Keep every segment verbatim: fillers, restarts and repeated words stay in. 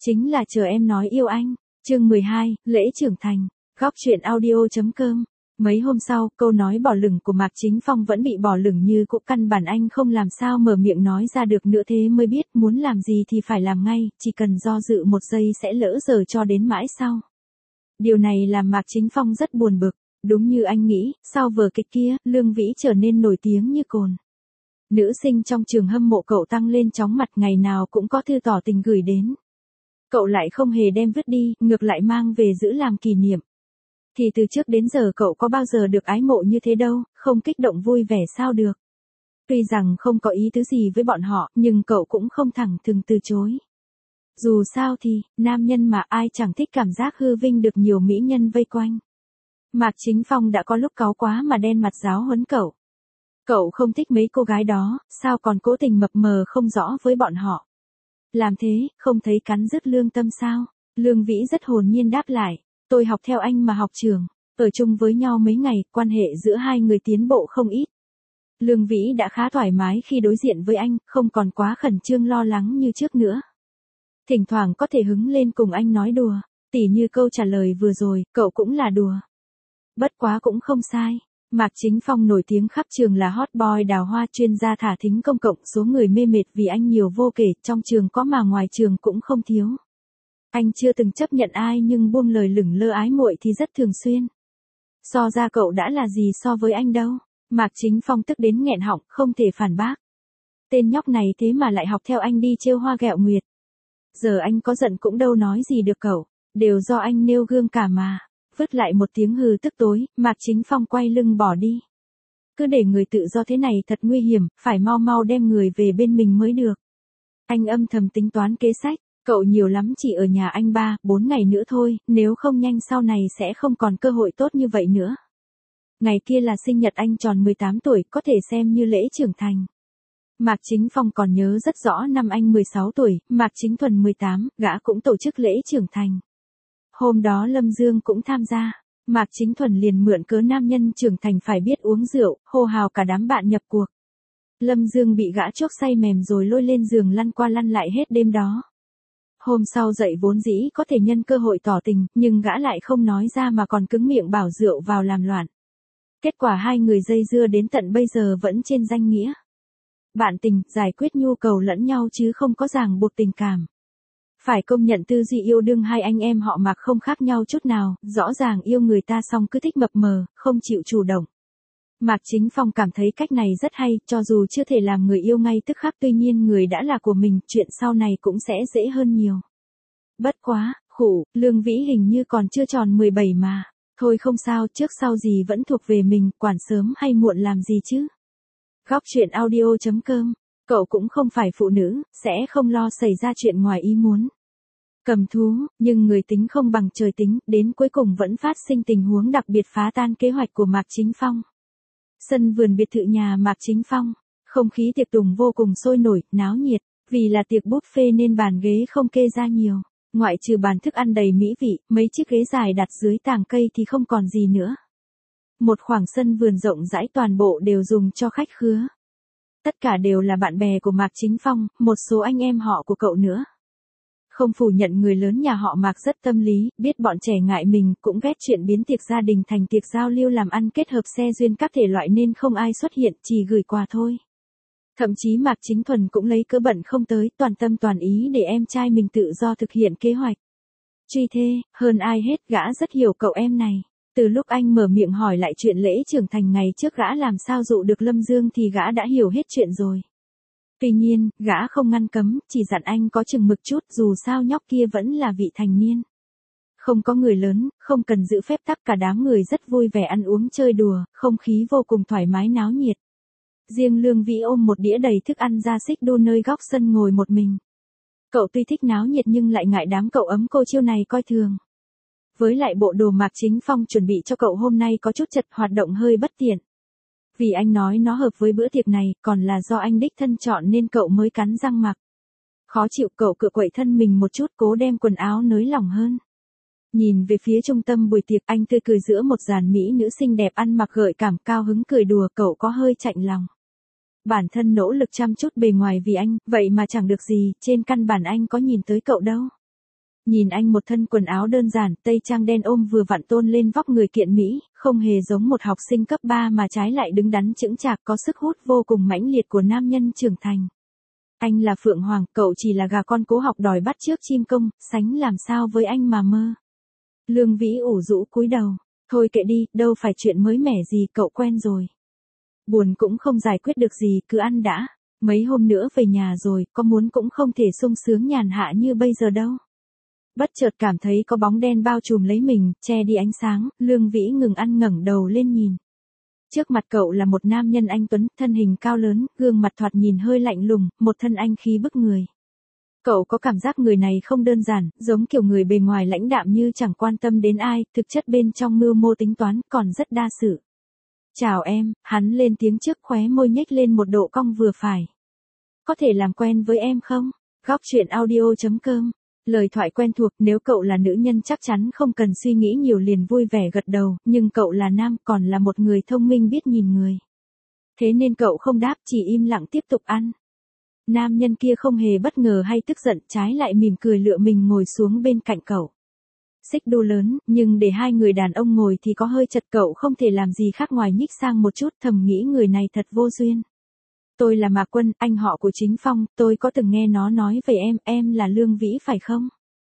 Chính là chờ em nói yêu anh. Chương mười hai, lễ trưởng thành. Góc truyện audio.com. Mấy hôm sau, câu nói bỏ lửng của Mạc Chính Phong vẫn bị bỏ lửng như cũ, căn bản anh không làm sao mở miệng nói ra được nữa, thế mới biết muốn làm gì thì phải làm ngay, chỉ cần do dự một giây sẽ lỡ giờ cho đến mãi sau. Điều này làm Mạc Chính Phong rất buồn bực, đúng như anh nghĩ, sau vở kịch kia, Lương Vĩ trở nên nổi tiếng như cồn. Nữ sinh trong trường hâm mộ cậu tăng lên chóng mặt, ngày nào cũng có thư tỏ tình gửi đến. Cậu lại không hề đem vứt đi, ngược lại mang về giữ làm kỷ niệm. Thì từ trước đến giờ cậu có bao giờ được ái mộ như thế đâu, không kích động vui vẻ sao được. Tuy rằng không có ý tứ gì với bọn họ, nhưng cậu cũng không thẳng thừng từ chối. Dù sao thì, nam nhân mà ai chẳng thích cảm giác hư vinh được nhiều mỹ nhân vây quanh. Mạc Chính Phong đã có lúc cáu quá mà đen mặt giáo huấn cậu. Cậu không thích mấy cô gái đó, sao còn cố tình mập mờ không rõ với bọn họ. Làm thế, không thấy cắn rứt lương tâm sao? Lương Vĩ rất hồn nhiên đáp lại, tôi học theo anh mà học trường, ở chung với nhau mấy ngày, quan hệ giữa hai người tiến bộ không ít. Lương Vĩ đã khá thoải mái khi đối diện với anh, không còn quá khẩn trương lo lắng như trước nữa. Thỉnh thoảng có thể hứng lên cùng anh nói đùa, tỉ như câu trả lời vừa rồi, cậu cũng là đùa. Bất quá cũng không sai. Mạc Chính Phong nổi tiếng khắp trường là hot boy đào hoa, chuyên gia thả thính công cộng, số người mê mệt vì anh nhiều vô kể, trong trường có mà ngoài trường cũng không thiếu. Anh chưa từng chấp nhận ai nhưng buông lời lửng lơ ái muội thì rất thường xuyên. So ra cậu đã là gì so với anh đâu. Mạc Chính Phong tức đến nghẹn họng, không thể phản bác. Tên nhóc này thế mà lại học theo anh đi trêu hoa ghẹo nguyệt. Giờ anh có giận cũng đâu nói gì được cậu, đều do anh nêu gương cả mà. Vứt lại một tiếng hừ tức tối, Mạc Chính Phong quay lưng bỏ đi. Cứ để người tự do thế này thật nguy hiểm, phải mau mau đem người về bên mình mới được. Anh âm thầm tính toán kế sách, cậu nhiều lắm chỉ ở nhà anh ba, bốn ngày nữa thôi, nếu không nhanh sau này sẽ không còn cơ hội tốt như vậy nữa. Ngày kia là sinh nhật anh tròn mười tám tuổi, có thể xem như lễ trưởng thành. Mạc Chính Phong còn nhớ rất rõ năm anh mười sáu tuổi, Mạc Chính Thuần mười tám, gã cũng tổ chức lễ trưởng thành. Hôm đó Lâm Dương cũng tham gia, Mạc Chính Thuần liền mượn cớ nam nhân trưởng thành phải biết uống rượu, hô hào cả đám bạn nhập cuộc. Lâm Dương bị gã chuốc say mềm rồi lôi lên giường lăn qua lăn lại hết đêm đó. Hôm sau dậy vốn dĩ có thể nhân cơ hội tỏ tình, nhưng gã lại không nói ra mà còn cứng miệng bảo rượu vào làm loạn. Kết quả hai người dây dưa đến tận bây giờ vẫn trên danh nghĩa bạn tình, giải quyết nhu cầu lẫn nhau chứ không có ràng buộc tình cảm. Phải công nhận tư duy yêu đương hai anh em họ Mạc không khác nhau chút nào, rõ ràng yêu người ta xong cứ thích mập mờ, không chịu chủ động. Mạc Chính Phong cảm thấy cách này rất hay, cho dù chưa thể làm người yêu ngay tức khắc, tuy nhiên người đã là của mình, chuyện sau này cũng sẽ dễ hơn nhiều. Bất quá, khủ, Lương Vĩ hình như còn chưa tròn mười bảy mà. Thôi không sao, trước sau gì vẫn thuộc về mình, quản sớm hay muộn làm gì chứ. Góc truyện audio.com. Cậu cũng không phải phụ nữ, sẽ không lo xảy ra chuyện ngoài ý muốn. Cầm thú, nhưng người tính không bằng trời tính, đến cuối cùng vẫn phát sinh tình huống đặc biệt phá tan kế hoạch của Mạc Chính Phong. Sân vườn biệt thự nhà Mạc Chính Phong, không khí tiệc tùng vô cùng sôi nổi, náo nhiệt, vì là tiệc buffet nên bàn ghế không kê ra nhiều, ngoại trừ bàn thức ăn đầy mỹ vị, mấy chiếc ghế dài đặt dưới tàng cây thì không còn gì nữa. Một khoảng sân vườn rộng rãi toàn bộ đều dùng cho khách khứa. Tất cả đều là bạn bè của Mạc Chính Phong, một số anh em họ của cậu nữa. Không phủ nhận người lớn nhà họ Mạc rất tâm lý, biết bọn trẻ ngại mình, cũng ghét chuyện biến tiệc gia đình thành tiệc giao lưu làm ăn kết hợp xe duyên các thể loại nên không ai xuất hiện, chỉ gửi quà thôi. Thậm chí Mạc Chính Thuần cũng lấy cớ bận không tới, toàn tâm toàn ý để em trai mình tự do thực hiện kế hoạch. Truy thê, hơn ai hết gã rất hiểu cậu em này. Từ lúc anh mở miệng hỏi lại chuyện lễ trưởng thành ngày trước gã làm sao dụ được Lâm Dương thì gã đã hiểu hết chuyện rồi. Tuy nhiên, gã không ngăn cấm, chỉ dặn anh có chừng mực chút, dù sao nhóc kia vẫn là vị thành niên. Không có người lớn, không cần giữ phép tắc, cả đám người rất vui vẻ ăn uống chơi đùa, không khí vô cùng thoải mái náo nhiệt. Riêng Lương Vĩ ôm một đĩa đầy thức ăn ra xích đu nơi góc sân ngồi một mình. Cậu tuy thích náo nhiệt nhưng lại ngại đám cậu ấm cô chiêu này coi thường. Với lại bộ đồ Mạc Chính Phong chuẩn bị cho cậu hôm nay có chút chật, hoạt động hơi bất tiện. Vì anh nói nó hợp với bữa tiệc này, còn là do anh đích thân chọn nên cậu mới cắn răng mặc. Khó chịu, cậu cựa quậy thân mình một chút, cố đem quần áo nới lỏng hơn. Nhìn về phía trung tâm buổi tiệc, anh tươi cười giữa một dàn mỹ nữ xinh đẹp ăn mặc gợi cảm, cao hứng cười đùa, cậu có hơi chạnh lòng. Bản thân nỗ lực chăm chút bề ngoài vì anh, vậy mà chẳng được gì, trên căn bản anh có nhìn tới cậu đâu. Nhìn anh một thân quần áo đơn giản, tây trang đen ôm vừa vặn tôn lên vóc người kiện mỹ, không hề giống một học sinh cấp ba mà trái lại đứng đắn chững chạc có sức hút vô cùng mãnh liệt của nam nhân trưởng thành. Anh là Phượng Hoàng, cậu chỉ là gà con cố học đòi bắt chước chim công, sánh làm sao với anh mà mơ. Lương Vĩ ủ rũ cúi đầu, thôi kệ đi, đâu phải chuyện mới mẻ gì, cậu quen rồi. Buồn cũng không giải quyết được gì, cứ ăn đã, mấy hôm nữa về nhà rồi, có muốn cũng không thể sung sướng nhàn hạ như bây giờ đâu. Bất chợt cảm thấy có bóng đen bao trùm lấy mình, che đi ánh sáng, Lương Vĩ ngừng ăn ngẩng đầu lên nhìn. Trước mặt cậu là một nam nhân anh tuấn, thân hình cao lớn, gương mặt thoạt nhìn hơi lạnh lùng, một thân anh khí bức người. Cậu có cảm giác người này không đơn giản, giống kiểu người bề ngoài lãnh đạm như chẳng quan tâm đến ai, thực chất bên trong mưu mô tính toán, còn rất đa sự. Chào em, hắn lên tiếng trước, khóe môi nhếch lên một độ cong vừa phải. Có thể làm quen với em không? Góc truyện audio chấm com. Lời thoại quen thuộc, nếu cậu là nữ nhân chắc chắn không cần suy nghĩ nhiều liền vui vẻ gật đầu, nhưng cậu là nam, còn là một người thông minh biết nhìn người. Thế nên cậu không đáp, chỉ im lặng tiếp tục ăn. Nam nhân kia không hề bất ngờ hay tức giận, trái lại mỉm cười lựa mình ngồi xuống bên cạnh cậu. Xích đu lớn, nhưng để hai người đàn ông ngồi thì có hơi chật, cậu không thể làm gì khác ngoài nhích sang một chút, thầm nghĩ người này thật vô duyên. Tôi là Mạc Quân, anh họ của Chính Phong, tôi có từng nghe nó nói về em, em là Lương Vĩ phải không?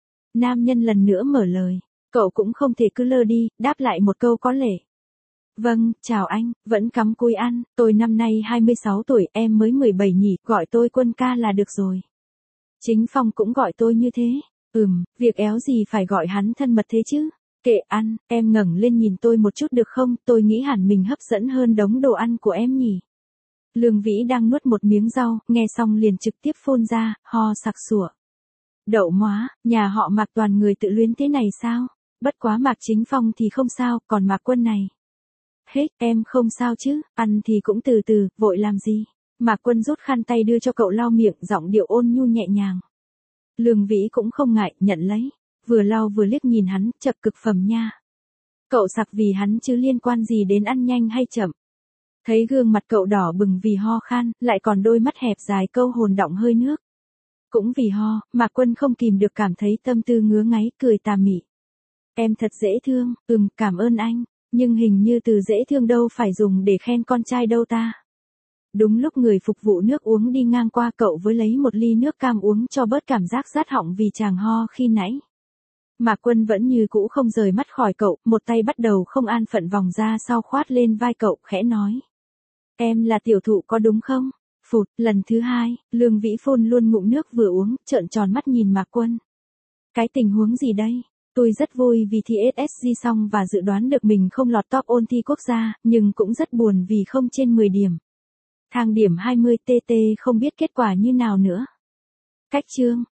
Nam nhân lần nữa mở lời, cậu cũng không thể cứ lơ đi, đáp lại một câu có lệ. Vâng, chào anh, vẫn cắm cúi ăn, tôi năm nay hai mươi sáu tuổi, em mới mười bảy nhỉ, gọi tôi Quân ca là được rồi. Chính Phong cũng gọi tôi như thế. Ừm, việc éo gì phải gọi hắn thân mật thế chứ? Kệ ăn, em ngẩng lên nhìn tôi một chút được không, tôi nghĩ hẳn mình hấp dẫn hơn đống đồ ăn của em nhỉ. Lương Vĩ đang nuốt một miếng rau, nghe xong liền trực tiếp phun ra, ho sặc sủa. Đậu móa, nhà họ Mạc toàn người tự luyến thế này sao? Bất quá Mạc Chính Phong thì không sao, còn Mạc Quân này. Hết, em không sao chứ, ăn thì cũng từ từ, vội làm gì? Mạc Quân rút khăn tay đưa cho cậu lau miệng, giọng điệu ôn nhu nhẹ nhàng. Lương Vĩ cũng không ngại, nhận lấy, vừa lau vừa liếc nhìn hắn, chậc cực phẩm nha. Cậu sặc vì hắn chứ liên quan gì đến ăn nhanh hay chậm. Thấy gương mặt cậu đỏ bừng vì ho khan, lại còn đôi mắt hẹp dài câu hồn đọng hơi nước. Cũng vì ho, Mạc Quân không kìm được cảm thấy tâm tư ngứa ngáy, cười tà mị. Em thật dễ thương, ừm, cảm ơn anh, nhưng hình như từ dễ thương đâu phải dùng để khen con trai đâu ta. Đúng lúc người phục vụ nước uống đi ngang qua, cậu với lấy một ly nước cam uống cho bớt cảm giác rát họng vì chàng ho khi nãy. Mạc Quân vẫn như cũ không rời mắt khỏi cậu, một tay bắt đầu không an phận vòng ra sau khoát lên vai cậu, khẽ nói. Em là tiểu thụ có đúng không? Phụt, lần thứ hai, Lương Vĩ phun luôn ngụm nước vừa uống, trợn tròn mắt nhìn Mạc Quân. Cái tình huống gì đây? Tôi rất vui vì thi ét ét giê xong và dự đoán được mình không lọt top ôn thi quốc gia, nhưng cũng rất buồn vì không trên mười điểm. Thang điểm hai mươi tê tê không biết kết quả như nào nữa. Cách chương.